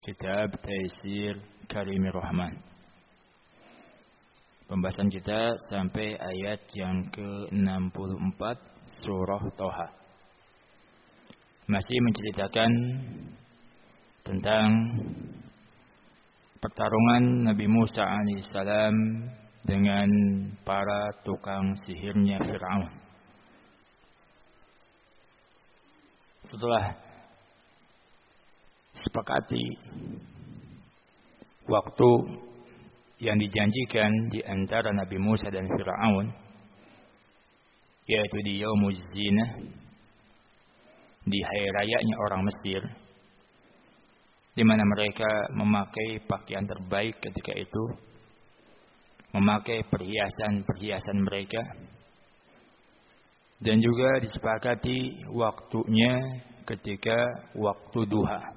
Kitab Taisir Karimir Rahman. Pembahasan kita sampai ayat yang ke-64 surah Toha. Masih menceritakan tentang pertarungan Nabi Musa alaihissalam dengan para tukang sihirnya Fir'aun. Setelah sepakati waktu yang dijanjikan di antara Nabi Musa dan Fir'aun, yaitu di Yaumuz Zinah, di hari rayanya orang Mesir, di mana mereka memakai pakaian terbaik ketika itu, memakai perhiasan-perhiasan mereka, dan juga disepakati waktunya ketika waktu duha.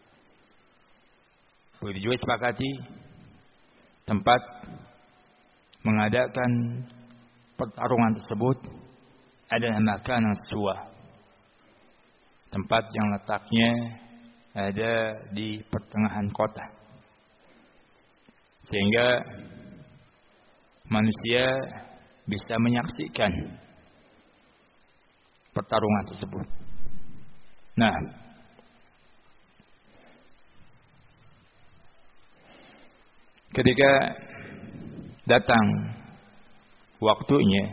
Begitu juga sepakati tempat mengadakan pertarungan tersebut adalah makanan suwa, tempat yang letaknya ada di pertengahan kota, sehingga manusia bisa menyaksikan pertarungan tersebut. Nah, ketika datang waktunya,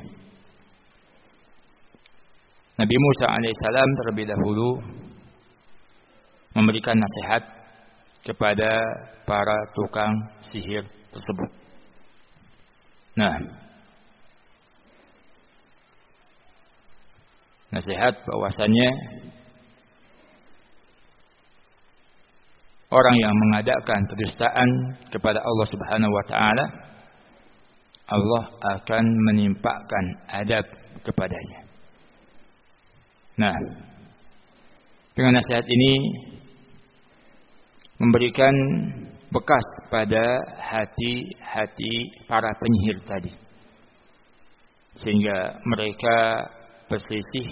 Nabi Musa alaihissalam terlebih dahulu memberikan nasihat kepada para tukang sihir tersebut. Nah, nasihat bahwasannya orang yang mengadakan kedustaan kepada Allah Subhanahu wa taala, Allah akan menimpakan adab kepadanya. Nah, dengan nasihat ini memberikan bekas pada hati-hati para penyihir tadi, sehingga mereka berselisih,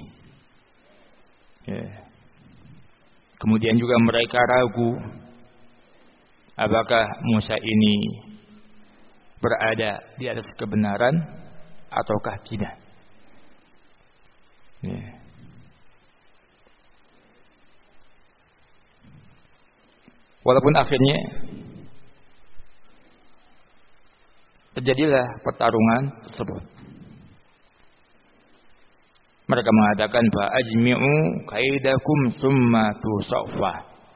kemudian juga mereka ragu apakah Musa ini berada di atas kebenaran ataukah tidak. Walaupun akhirnya terjadilah pertarungan tersebut. Mereka mengatakan fa ajmi'u kaidakum summa tusaffa.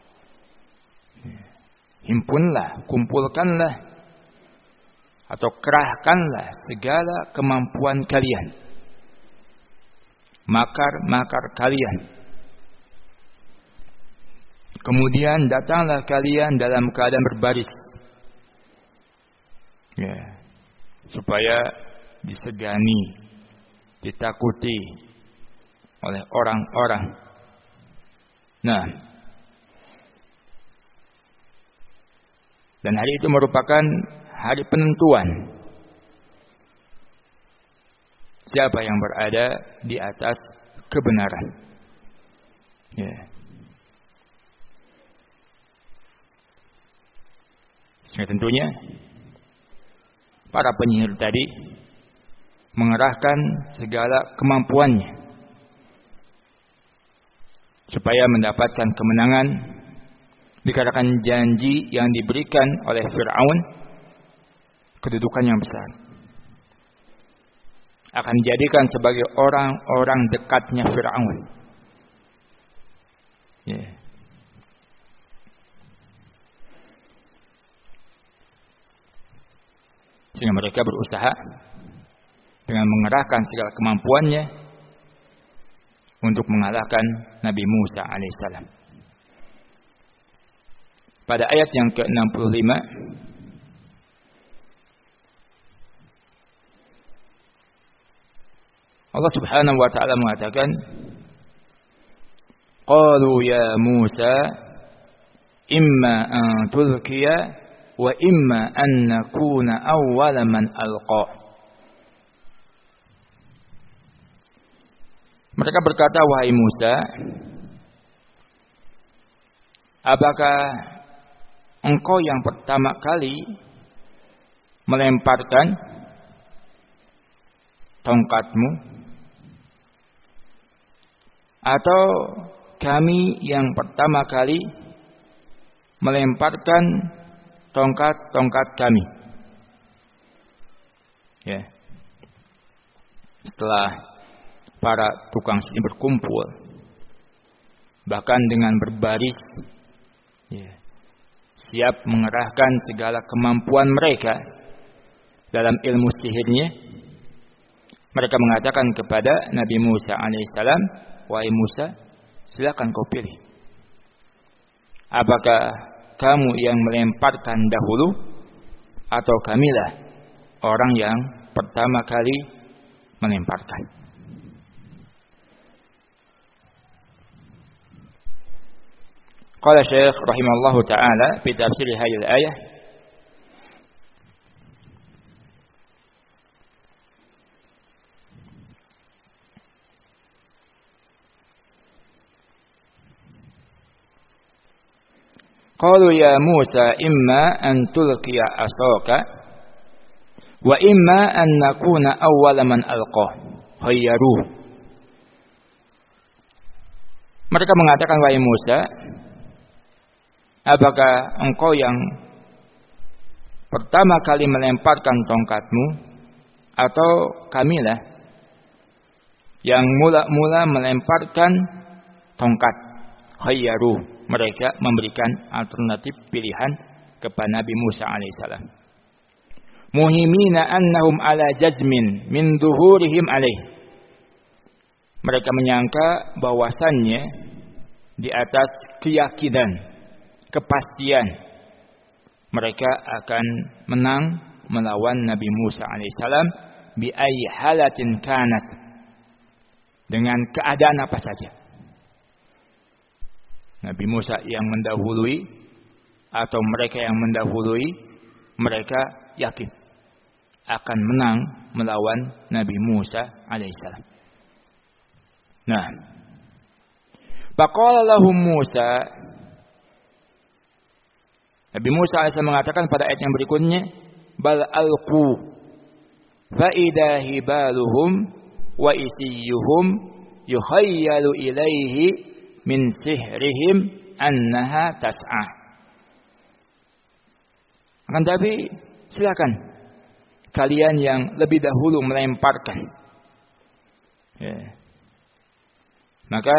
Himpunlah, kumpulkanlah atau kerahkanlah segala kemampuan kalian, makar-makar kalian. Kemudian datanglah kalian dalam keadaan berbaris, supaya disegani, ditakuti oleh orang-orang. Nah, dan hari itu merupakan hari penentuan siapa yang berada di atas kebenaran. Ya, tentunya para penyihir tadi mengerahkan segala kemampuannya supaya mendapatkan kemenangan, dikarenakan janji yang diberikan oleh Fir'aun, kedudukan yang besar, akan dijadikan sebagai orang-orang dekatnya Fir'aun. Sehingga mereka berusaha dengan mengerahkan segala kemampuannya untuk mengalahkan Nabi Musa alaihissalam. Pada ayat yang ke-65, Allah Subhanahu wa taala mengatakan, qalu ya Musa imma an tulqiya wa imma an nakuna awwala man alqa. Mereka berkata, wahai Musa, apakah engkau yang pertama kali melemparkan tongkatmu, atau kami yang pertama kali melemparkan tongkat-tongkat kami. Ya. Setelah para tukang sihir berkumpul, bahkan dengan berbaris, ya, siap mengerahkan segala kemampuan mereka dalam ilmu sihirnya, mereka mengatakan kepada Nabi Musa alaihissalam, wahai Musa, silakan kau pilih. Apakah kamu yang melemparkan dahulu, atau kamilah orang yang pertama kali melemparkan? Qala Syekh rahimallahu taala fi tafsir hadhihi al-ayah, qalu ya Musa imma an tulqiya asaka wa imma an nakuna awwala man alqa khayyaru. Mereka mengatakan, wahai Musa, apakah engkau yang pertama kali melemparkan tongkatmu, atau kamilah yang mula-mula melemparkan tongkat? Khayyaru. Mereka memberikan alternatif pilihan kepada Nabi Musa alaihissalam. Muhimina annahum ala jazmin min duhurihim alaih. Mereka menyangka bahwasannya di atas keyakinan, kepastian, mereka akan menang melawan Nabi Musa alaihissalam bi ayyi halatin kanat, dengan keadaan apa saja. Nabi Musa yang mendahului atau mereka yang mendahului, mereka yakin akan menang melawan Nabi Musa alaihissalam. Nah, faqala lahum Musa, Nabi Musa alaihissalam mengatakan pada ayat yang berikutnya, bal alqu fa idza hibaluhum wa isiyuhum yukhayyalu ilaihi min sihrihim annaha tas'a. Akan tapi silakan kalian yang lebih dahulu melemparkan. Ya. Maka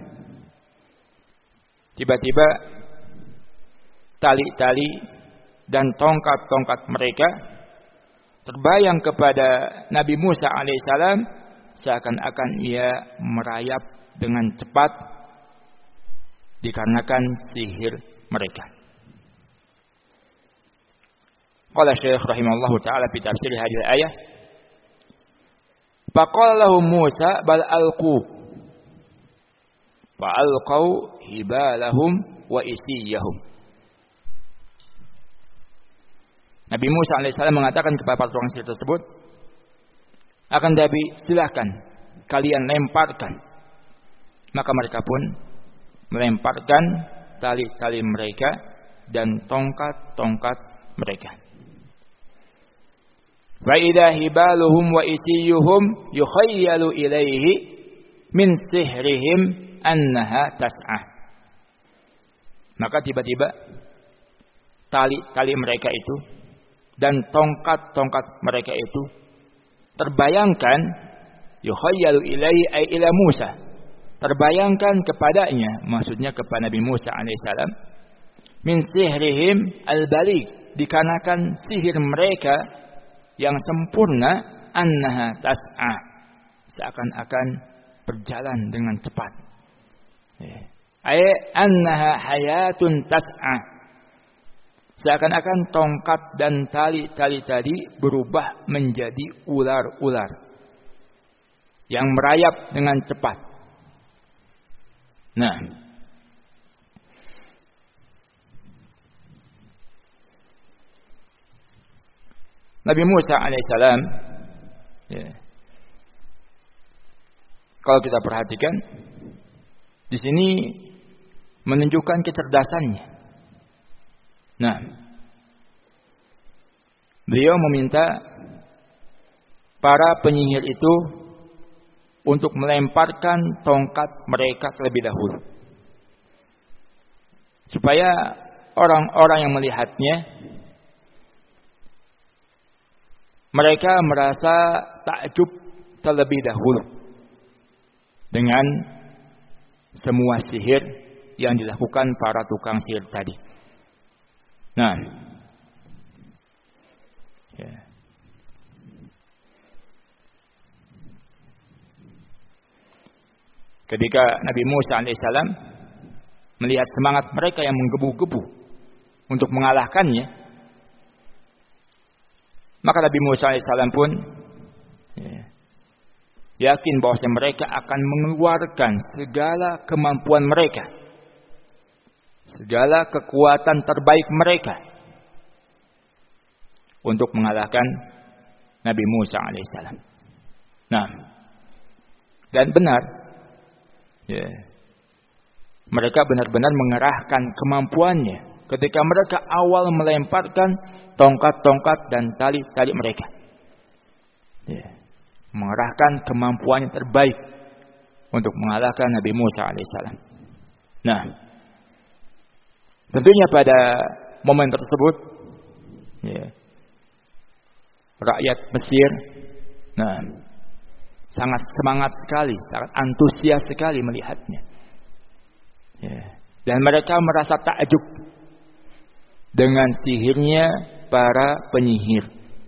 tiba-tiba tali-tali dan tongkat-tongkat mereka terbayang kepada Nabi Musa alaihissalam, seakan-akan ia merayap dengan cepat dikarenakan sihir mereka. Qala Syekh rahimallahu taala fi tafsir hadhihi al-ayah, faqala lahum Musa bal alqu fa alqau hibalahum wa isiyahum. Nabi Musa alaihissalam mengatakan kepada para tukang sihir tersebut, akan tapi silahkan kalian lemparkan. Maka mereka pun melemparkan tali-tali mereka dan tongkat-tongkat mereka. Wa idza hibaluhum wa isiyuhum yukhayyalu ilaihi min sihrihim annaha tas'a. Maka tiba-tiba tali-tali mereka itu dan tongkat-tongkat mereka itu terbayangkan, yukhayyalu ilaihi ay ila Musa, terbayangkan kepadanya, maksudnya kepada Nabi Musa alaihissalam, min sihrihim al-baligh, dikarenakan sihir mereka yang sempurna, annaha tas'a, seakan-akan berjalan dengan cepat. Ay annaha hayatun tas'a, seakan-akan tongkat dan tali-tali tadi berubah menjadi ular-ular yang merayap dengan cepat. Nah, Nabi Musa alaihissalam, ya, kalau kita perhatikan di sini menunjukkan kecerdasannya. Nah, beliau meminta para penyihir itu untuk melemparkan tongkat mereka terlebih dahulu, supaya orang-orang yang melihatnya mereka merasa takjub terlebih dahulu dengan semua sihir yang dilakukan para tukang sihir tadi. Nah, ya. Ketika Nabi Musa alaihissalam melihat semangat mereka yang menggebu-gebu untuk mengalahkannya, maka Nabi Musa alaihissalam pun yakin bahwa mereka akan mengeluarkan segala kemampuan mereka, segala kekuatan terbaik mereka untuk mengalahkan Nabi Musa alaihissalam. Nah, dan benar, mereka benar-benar mengerahkan kemampuannya ketika mereka awal melemparkan tongkat-tongkat dan tali-tali mereka. Mengerahkan kemampuannya terbaik untuk mengalahkan Nabi Musa alaihissalam. Nah, tentunya pada momen tersebut, rakyat Mesir, sangat semangat sekali, sangat antusias sekali melihatnya. Dan mereka merasa takjub dengan sihirnya para penyihir.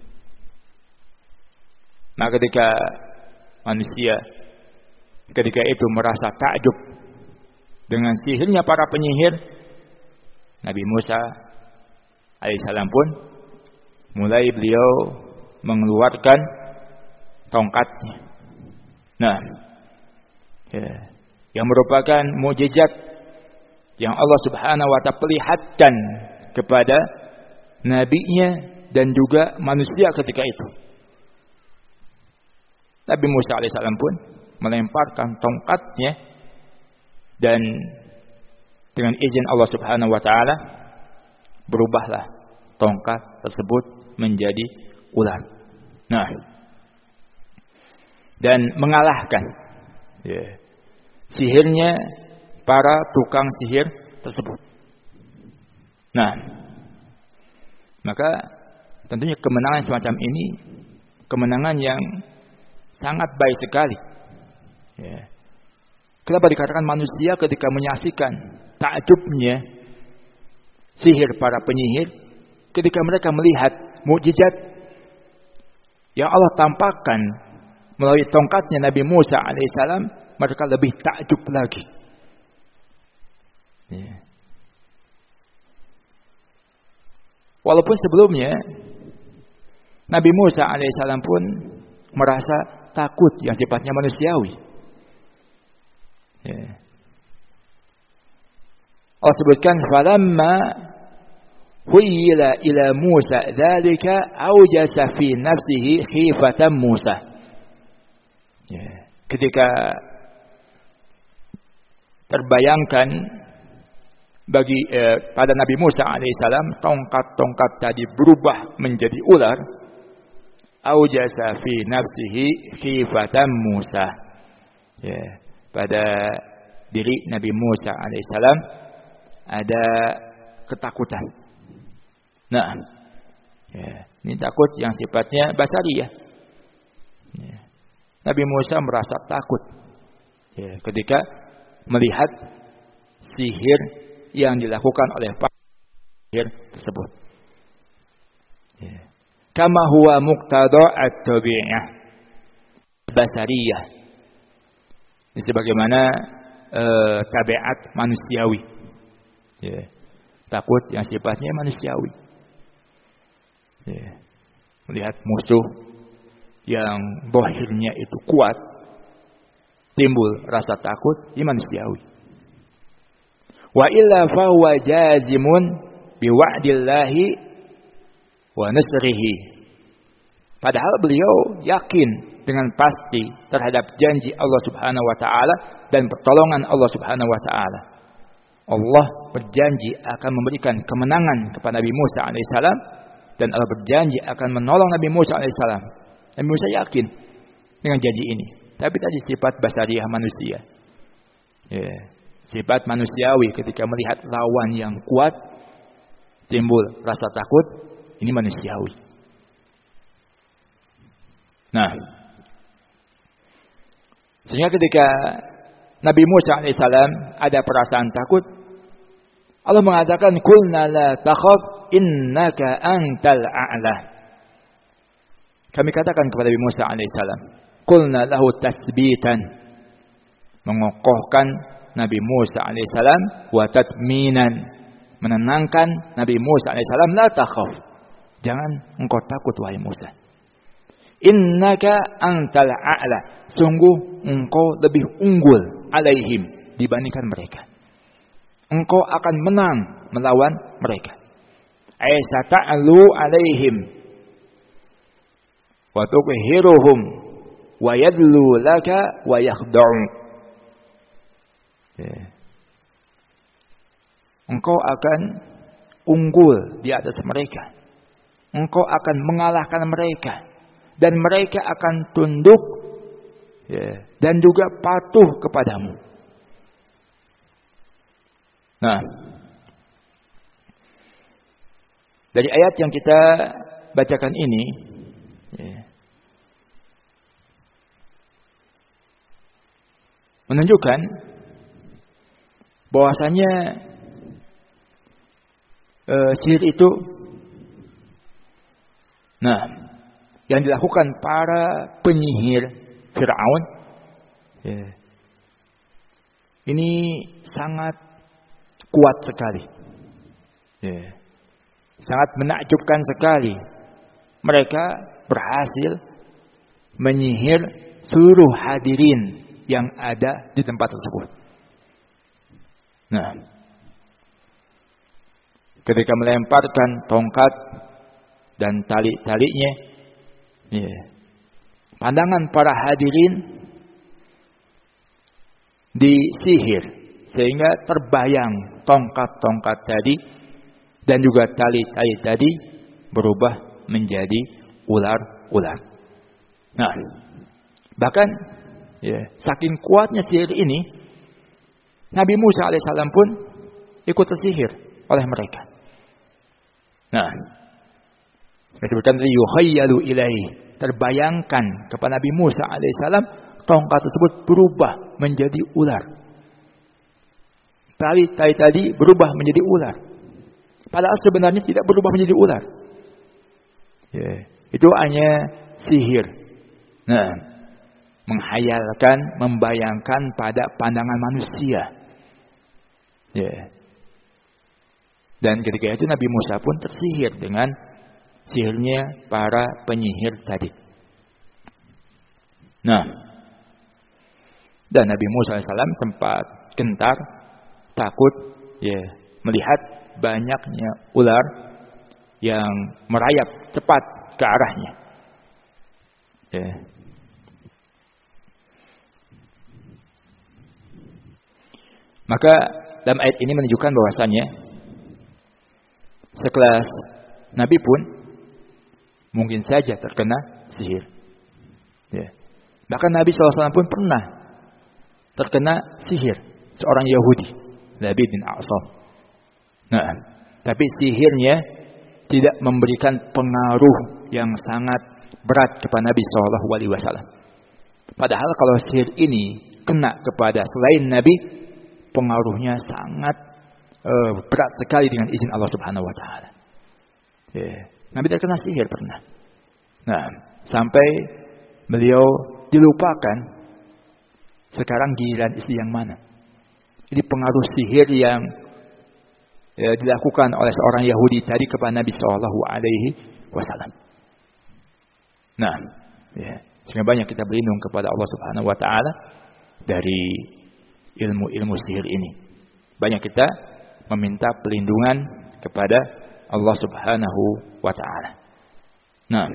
Maka ketika manusia ketika itu merasa takjub dengan sihirnya para penyihir, Nabi Musa alaihissalam pun mulai beliau mengeluarkan tongkatnya. Nah, yang merupakan mukjizat yang Allah Subhanahu wa Ta'ala perlihatkan kepada nabinya dan juga manusia ketika itu. Nabi Musa alaihissalam pun melemparkan tongkatnya, dan dengan izin Allah Subhanahu wa Ta'ala berubahlah tongkat tersebut menjadi ular. Nah, dan mengalahkan sihirnya para tukang sihir tersebut. Nah, maka tentunya kemenangan semacam ini kemenangan yang sangat baik sekali. Kenapa dikatakan manusia ketika menyaksikan takjubnya sihir para penyihir, ketika mereka melihat mukjizat yang Allah tampakkan melalui tongkatnya Nabi Musa alaihissalam, mereka lebih takjub lagi. Walaupun sebelumnya Nabi Musa alaihissalam pun merasa takut yang sifatnya manusiawi. Allah sebutkan, falamma huyila ila Musa dzalika aujasa fi nafsihi khifatan Musa. Ketika terbayangkan bagi pada Nabi Musa alaihissalam tongkat-tongkat tadi berubah menjadi ular, aujasa fi nafsihi khifatan Musa. Pada diri Nabi Musa alaihissalam ada ketakutan. Nah, ini takut yang sifatnya basariyah. Nabi Musa merasa takut ketika melihat sihir yang dilakukan oleh para sihir tersebut. Kama huwa muqtada at-tabi'ah basariyah. Sebagaimana tabiat manusiawi. Takut yang sifatnya manusiawi. Melihat musuh yang zahirnya itu kuat, timbul rasa takut, ini manusiawi. Wa illa fa huwa jazimun bi wa'dillahi wa nasrihi. Padahal beliau yakin dengan pasti terhadap janji Allah Subhanahu wa taala dan pertolongan Allah Subhanahu wa taala. Allah berjanji akan memberikan kemenangan kepada Nabi Musa alaihissalam, dan Allah berjanji akan menolong Nabi Musa alaihissalam. Nabi Musa yakin dengan janji ini. Tapi tadi sifat basariah manusia, sifat manusiawi ketika melihat lawan yang kuat timbul rasa takut. Ini manusiawi. Nah, sehingga ketika Nabi Musa alaihissalam ada perasaan takut, Allah mengatakan, "Qulna la takhaf innaka antal a'la." Kami katakan kepada Nabi Musa alaihissalam, qulna lahu tasbitan, mengokohkan Nabi Musa alaihissalam, wa tatminan, menenangkan Nabi Musa alaihissalam, la takhaf, jangan engkau takut wahai Musa. Innaka antal a'la, sungguh engkau lebih unggul alaihim, dibandingkan mereka. Engkau akan menang melawan mereka. Aisa ta'lu alaihim wa tuqhiruhum wa yadlu laka wa yakhda'u. Engkau akan unggul di atas mereka. Engkau akan mengalahkan mereka. Dan mereka akan tunduk dan juga patuh kepadamu. Nah, dari ayat yang kita bacakan ini, menunjukkan bahwasanya sihir itu, yang dilakukan para penyihir Fir'aun, ini sangat kuat sekali, sangat menakjubkan sekali. Mereka berhasil menyihir seluruh hadirin yang ada di tempat tersebut. Nah, ketika melemparkan tongkat dan tali-talinya, pandangan para hadirin disihir sehingga terbayang tongkat-tongkat tadi dan juga tali-tali tadi berubah menjadi ular-ular. Nah, bahkan saking kuatnya sihir ini, Nabi Musa alaihissalam pun ikut tersihir oleh mereka. Nah, disebutkan tadi yukhayyalu ilaihi, terbayangkan kepada Nabi Musa alaihissalam tongkat tersebut berubah menjadi ular. Tali-tali tadi berubah menjadi ular. Padahal sebenarnya tidak berubah menjadi ular. Itu hanya sihir. Nah, menghayalkan, membayangkan pada pandangan manusia. Dan ketika itu Nabi Musa pun tersihir dengan sihirnya para penyihir tadi. Nah, dan Nabi Musa AS sempat gentar, takut, melihat banyaknya ular yang merayap cepat ke arahnya. Maka dalam ayat ini menunjukkan bahwasannya sekelas Nabi pun mungkin saja terkena sihir. Bahkan Nabi SAW pun pernah terkena sihir seorang Yahudi, Labid bin A'sam. Nah, tapi sihirnya tidak memberikan pengaruh yang sangat berat kepada Nabi SAW. Padahal kalau sihir ini kena kepada selain Nabi, pengaruhnya sangat berat sekali dengan izin Allah Subhanahu Wa Taala. Nabi terkena sihir pernah. Nah, sampai beliau dilupakan. Sekarang giliran istri yang mana? Ini pengaruh sihir yang dilakukan oleh seorang Yahudi tadi kepada Nabi Shallallahu Alaihi Wasallam. Nah, sehingga banyak kita berlindung kepada Allah Subhanahu Wa Taala dari ilmu-ilmu sihir ini. Banyak kita meminta pelindungan kepada Allah Subhanahu Wa Taala. Nah,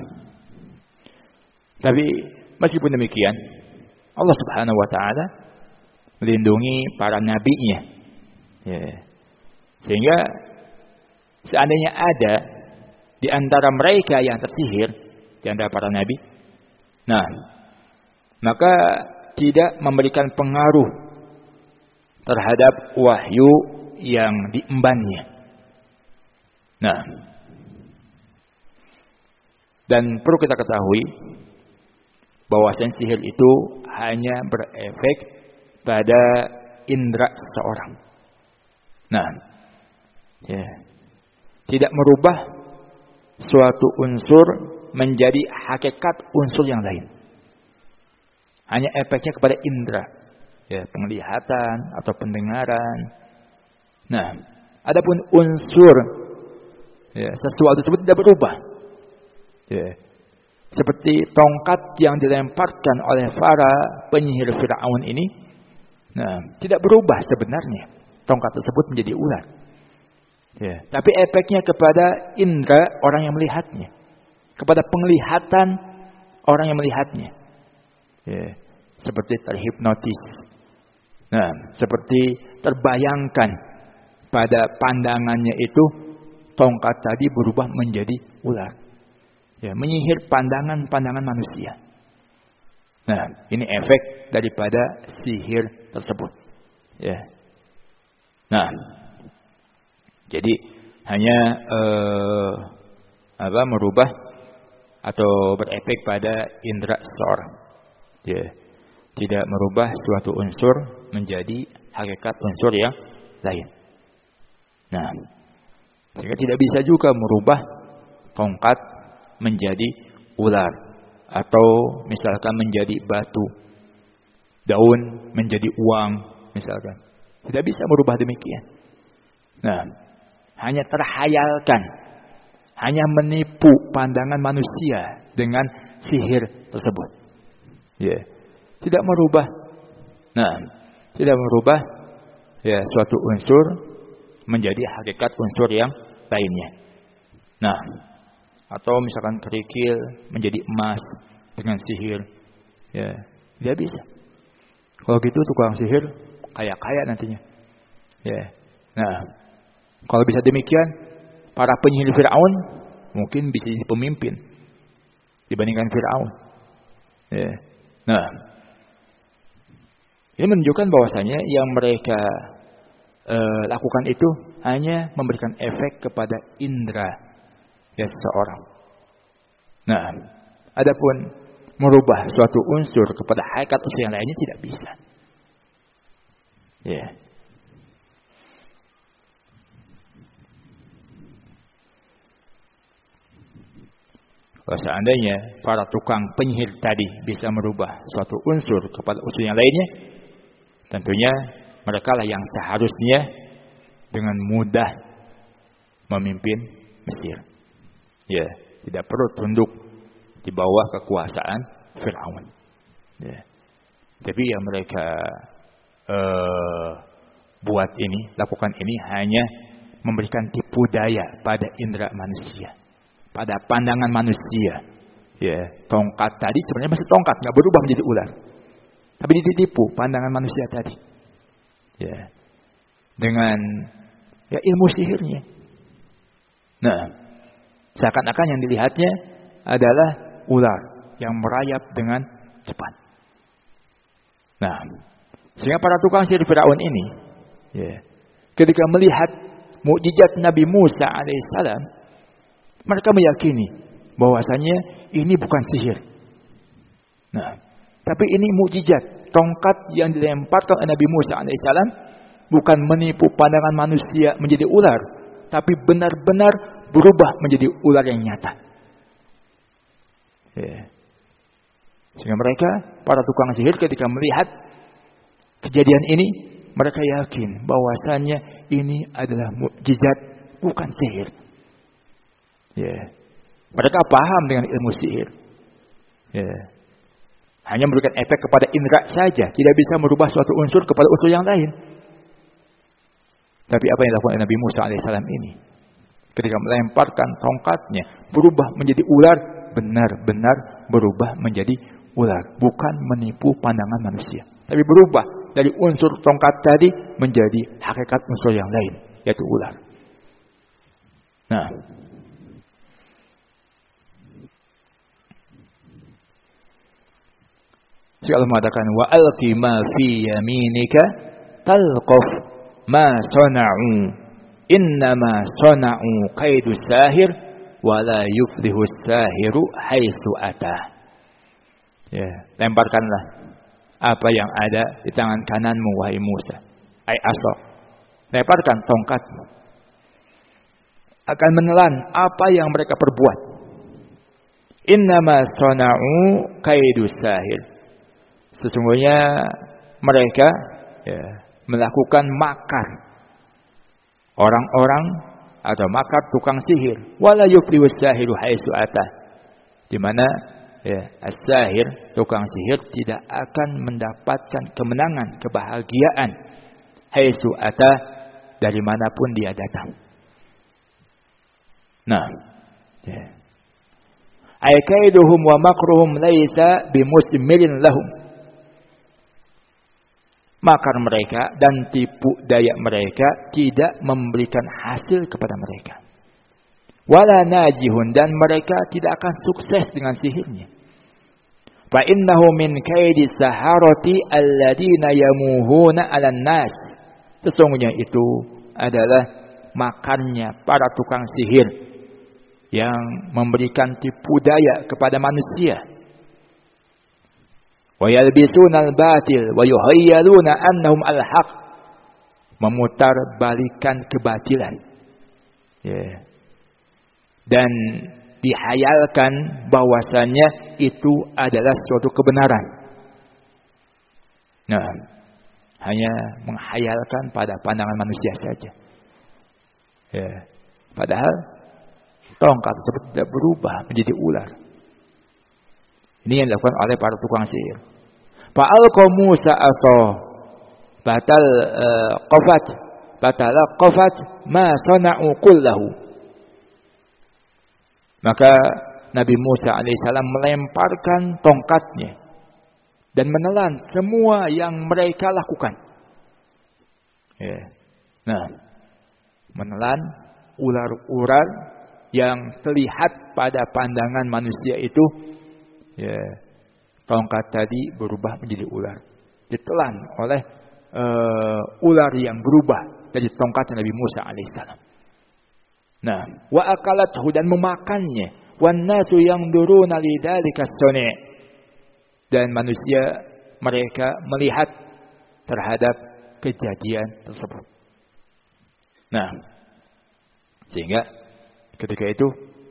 tapi meskipun demikian, Allah Subhanahu Wa Taala melindungi para nabinya, Ya. Sehingga seandainya ada di antara mereka yang tersihir, di antara para nabi, nah, maka tidak memberikan pengaruh terhadap wahyu yang diembannya. Nah, dan perlu kita ketahui bahwa sihir itu hanya berefek pada indera seseorang. Nah, ya, tidak merubah suatu unsur menjadi hakikat unsur yang lain. Hanya efeknya kepada indera, ya, penglihatan atau pendengaran. Nah, adapun unsur, ya, sesuatu tersebut tidak berubah. Ya. Seperti tongkat yang dilemparkan oleh para penyihir Firaun ini, nah, tidak berubah sebenarnya. Tongkat tersebut menjadi ular. Ya. Tapi efeknya kepada indera orang yang melihatnya, kepada penglihatan orang yang melihatnya. Ya. Seperti terhipnotis. Nah, seperti terbayangkan pada pandangannya itu tongkat tadi berubah menjadi ular. Ya, menyihir pandangan-pandangan manusia. Nah, ini efek daripada sihir tersebut. Ya. Nah, jadi hanya merubah atau berefek pada indera seseorang. Ya. Tidak merubah suatu unsur menjadi hakikat unsur yang lain. Nah, sehingga tidak bisa juga merubah tongkat menjadi ular, atau misalkan menjadi batu, daun menjadi uang, misalkan. Tidak bisa merubah demikian. Nah, hanya terhayalkan, hanya menipu pandangan manusia dengan sihir tersebut. Ya, tidak merubah. Nah, tidak merubah ya suatu unsur menjadi hakikat unsur yang lainnya. Nah, atau misalkan kerikil menjadi emas dengan sihir, ya tidak bisa. Kalau gitu tukang sihir kaya-kaya nantinya. Ya, nah kalau bisa demikian, para penyihir Firaun mungkin bisa jadi pemimpin dibandingkan Firaun. Ya, nah ini menunjukkan bahwasanya yang mereka lakukan itu hanya memberikan efek kepada indera ya seseorang. Nah, adapun merubah suatu unsur kepada hakikat unsur yang lainnya tidak bisa. Ya. Kalau seandainya para tukang penyihir tadi bisa merubah suatu unsur kepada unsur yang lainnya, tentunya mereka lah yang seharusnya dengan mudah memimpin Mesir. Ya, tidak perlu tunduk di bawah kekuasaan Firaun. Ya. Tapi yang mereka buat ini, lakukan ini hanya memberikan tipu daya pada indera manusia, pada pandangan manusia. Ya, tongkat tadi sebenarnya masih tongkat, nggak berubah menjadi ular. Tapi ditipu pandangan manusia tadi. Ya, dengan ya ilmu sihirnya. Nah, seakan-akan yang dilihatnya adalah ular yang merayap dengan cepat. Nah, sehingga para tukang sihir Firaun ini, ya, ketika melihat mukjizat Nabi Musa alaihissalam, mereka meyakini bahwasanya ini bukan sihir. Nah, tapi ini mukjizat. Tongkat yang dilemparkan oleh Nabi Musa alaihissalam bukan menipu pandangan manusia menjadi ular, tapi benar-benar berubah menjadi ular yang nyata. Ya. Sehingga mereka, para tukang sihir ketika melihat kejadian ini, mereka yakin bahwasanya ini adalah mukjizat, bukan sihir. Ya. Mereka paham dengan ilmu sihir. Ya. Hanya memberikan efek kepada indera saja, tidak bisa merubah suatu unsur kepada unsur yang lain. Tapi apa yang dilakukan Nabi Musa alaihissalam ini, ketika melemparkan tongkatnya, berubah menjadi ular, benar-benar berubah menjadi ular, bukan menipu pandangan manusia, tapi berubah dari unsur tongkat tadi menjadi hakikat unsur yang lain, yaitu ular. Nah, Allah mengatakan wa alqi ma fi yaminika talqaf ma sana'u innama sana'u kaidu sahir wa la yuflihu sahiru haitsu ata. Ya, lemparkanlah apa yang ada di tangan kananmu wahai Musa. Ai asa. Lemparkan tongkatmu. Akan menelan apa yang mereka perbuat. Innama sana'u kaidu sahir. Sesungguhnya mereka melakukan makar orang-orang atau makar tukang sihir. Wala yuflihu sahiru haitsu ata. Di mana as-sahir, tukang sihir tidak akan mendapatkan kemenangan, kebahagiaan haitsu ata, dari manapun dia datang. Nah, ay kaiduhum wa makruhum laisa bimusmirin lahum. Makar mereka dan tipu daya mereka tidak memberikan hasil kepada mereka. Wala najihun, dan mereka tidak akan sukses dengan sihirnya. Fa innahu min kaidi saharati alladziina yamuhuna 'alan nas. Sesungguhnya itu adalah makarnya para tukang sihir yang memberikan tipu daya kepada manusia. Wa yalbisuna al-batil wa yuhayyaluna annahum al-haq. Memutar balikan kebatilan. Dan dihayalkan bahwasanya itu adalah suatu kebenaran. Nah, hanya menghayalkan pada pandangan manusia saja. Padahal tongkat tersebut tidak berubah menjadi ular. Ini yang dilakukan oleh para tukang sihir. Fa'alqa Musa asa batal qafat ma sana'u kullahu. Maka Nabi Musa alaihissalam melemparkan tongkatnya dan menelan semua yang mereka lakukan. Nah, menelan ular-ular yang terlihat pada pandangan manusia itu, tongkat tadi berubah menjadi ular. Ditelan oleh ular yang berubah dari tongkatnya Nabi Musa alaihissalam. Nah, wa akalathu, dan memakannya. Wan nasu yanduruna lidzalika suni', dan manusia mereka melihat terhadap kejadian tersebut. Nah, sehingga ketika itu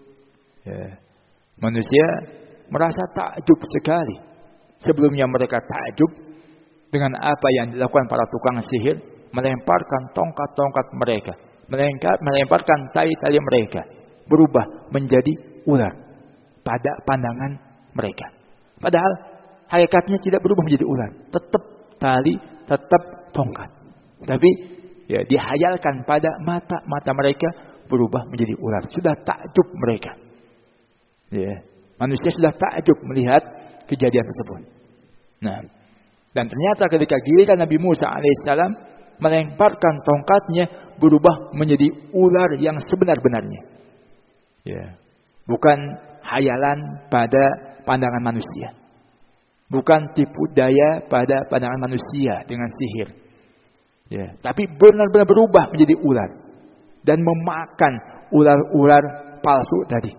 manusia merasa takjub sekali. Sebelumnya mereka takjub dengan apa yang dilakukan para tukang sihir, melemparkan tongkat-tongkat mereka, melemparkan tali-tali mereka, berubah menjadi ular pada pandangan mereka. Padahal hakikatnya tidak berubah menjadi ular, tetap tali, tetap tongkat. Tapi dihayalkan pada mata mereka berubah menjadi ular. Sudah takjub mereka. Manusia sudah takjub melihat kejadian tersebut. Nah, dan ternyata ketika giliran Nabi Musa alaihissalam melemparkan tongkatnya, berubah menjadi ular yang sebenar-benarnya. Bukan hayalan pada pandangan manusia. Bukan tipu daya pada pandangan manusia dengan sihir. Tapi benar-benar berubah menjadi ular. Dan memakan ular-ular palsu tadi.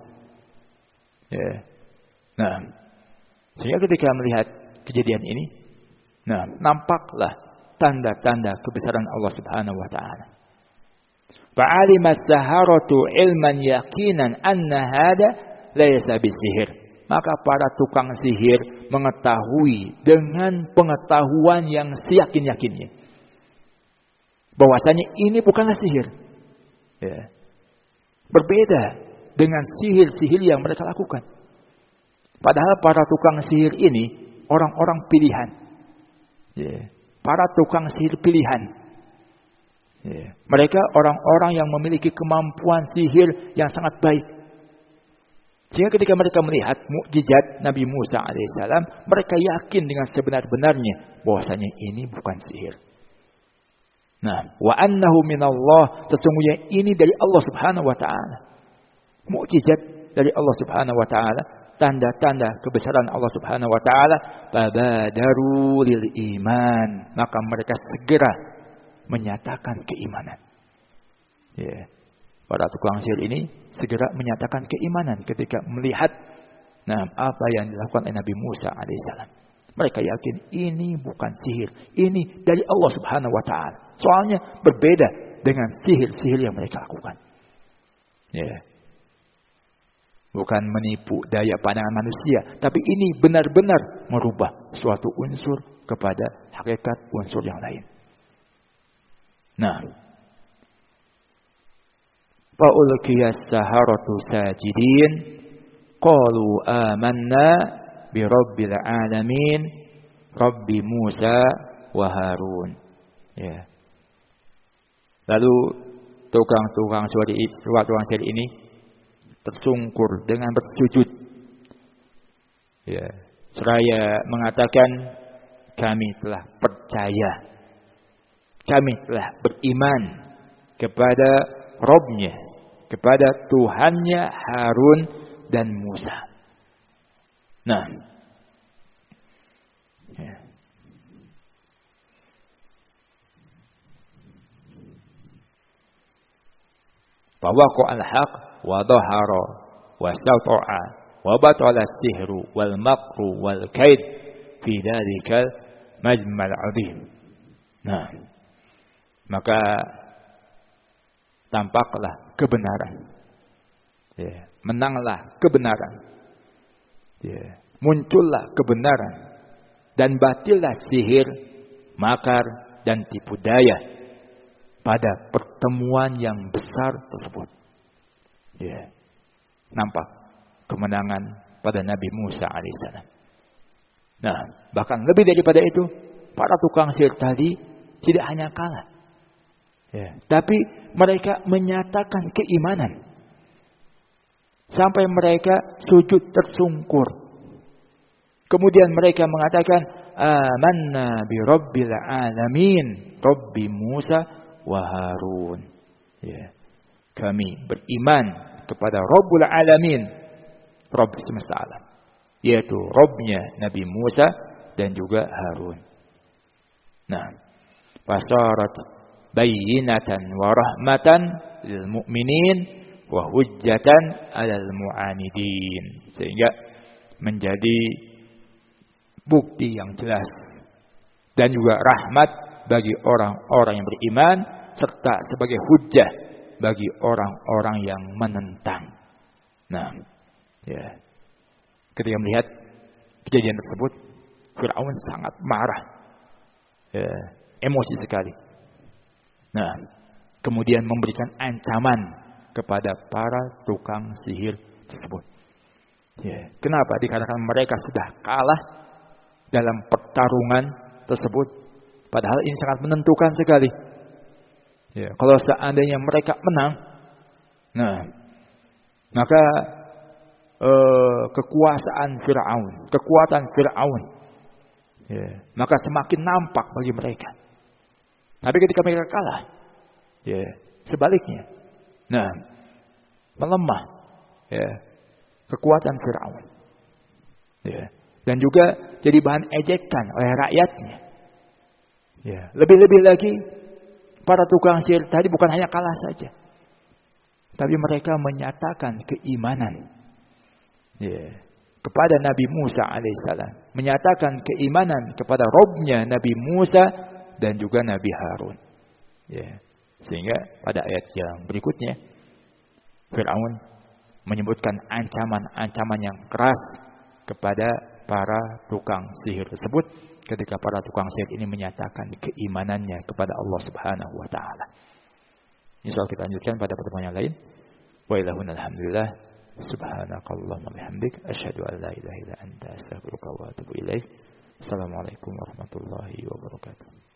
Nah, sehingga ketika melihat kejadian ini, nampaklah tanda-tanda kebesaran Allah Subhanahu wa taala. Fa'alima as-saharatu ilman yaqinan anna hada laysa bisihir. Maka para tukang sihir mengetahui dengan pengetahuan yang seyakin-yakinnya bahwasanya ini bukanlah sihir. Berbeda dengan sihir-sihir yang mereka lakukan. Padahal para tukang sihir ini orang-orang pilihan. Para tukang sihir pilihan. Mereka orang-orang yang memiliki kemampuan sihir yang sangat baik. Sehingga ketika mereka melihat mukjizat Nabi Musa alaihissalam, mereka yakin dengan sebenar-benarnya bahwasanya ini bukan sihir. Nah, wa annahu minallah, sesungguhnya ini dari Allah Subhanahu wa taala. Mukjizat dari Allah Subhanahu wa taala, tanda-tanda kebesaran Allah Subhanahu wa taala. Babadaru lil iman, maka mereka segera menyatakan keimanan. Ya. Para tukang sihir ini segera menyatakan keimanan ketika melihat apa yang dilakukan oleh Nabi Musa alaihissalam. Mereka yakin ini bukan sihir, ini dari Allah Subhanahu wa taala. Soalnya berbeda dengan sihir-sihir yang mereka lakukan. Ya. Bukan menipu daya pandangan manusia, tapi ini benar-benar merubah suatu unsur kepada hakikat unsur yang lain. Nah, fa'ulqiyas saharatu sajidin qalu amanna bi rabbil alamin rabbi Musa wa Harun. Ya. Lalu tukang sihir ini tersungkur dengan bersujud. Ya, seraya mengatakan kami telah percaya. Kami telah beriman kepada Rabb-Nya, kepada Tuhannya Harun dan Musa. Nah, ya. Fawaqa al-haq wa dhahara wa stata'a wa batala as-sihru wal makru wal kaid fi dhalikal majmal 'azim. Nah, maka tampaklah kebenaran. Ya, menanglah kebenaran. Ya, muncullah kebenaran dan batillah sihir, makar dan tipu daya pada pertemuan yang besar tersebut. Ya, nampak kemenangan pada Nabi Musa alaihissalam. Nah, bahkan lebih daripada itu, para tukang sihir tadi tidak hanya kalah, ya, tapi mereka menyatakan keimanan sampai mereka sujud tersungkur. Kemudian mereka mengatakan, amanna bi rabbil alamin, Rabbi Musa wa Harun. Ya, kami beriman kepada Rabbul Alamin, Rabb semesta alam, yaitu Rabbnya Nabi Musa dan juga Harun. Nah, fasarat bayyinatan wa rahmatan lil mu'minin wa hujjatan 'alal mu'anidin, sehingga menjadi bukti yang jelas dan juga rahmat bagi orang-orang yang beriman, serta sebagai hujjah bagi orang-orang yang menentang. Nah, ya, ketika melihat kejadian tersebut, Fir'aun sangat marah, ya, emosi sekali. Nah, kemudian memberikan ancaman kepada para tukang sihir tersebut. Ya, kenapa? Dikarenakan mereka sudah kalah dalam pertarungan tersebut, padahal ini sangat menentukan sekali. Ya, kalau seandainya mereka menang, nah, maka kekuatan Fir'aun, ya, maka semakin nampak bagi mereka. Tapi ketika mereka kalah, ya, sebaliknya, nah, melemah, ya, kekuatan Fir'aun, ya, dan juga jadi bahan ejekan oleh rakyatnya. Ya, lebih-lebih lagi para tukang sihir tadi bukan hanya kalah saja, tapi mereka menyatakan keimanan, ya, kepada Nabi Musa alaihissalam, menyatakan keimanan kepada Rabb-Nya Nabi Musa dan juga Nabi Harun. Ya, sehingga pada ayat yang berikutnya Fir'aun menyebutkan ancaman-ancaman yang keras kepada para tukang sihir tersebut ketika para tukang sihir ini menyatakan keimanannya kepada Allah Subhanahu wa taala. Insyaallah kita lanjutkan pada pertemuan yang lain. Wa ilahuna alhamdulillah. Subhanakallahumma bihamdik asyhadu an la ilaha illa anta astaghfiruka wa atubu ilaik. Assalamualaikum warahmatullahi wabarakatuh.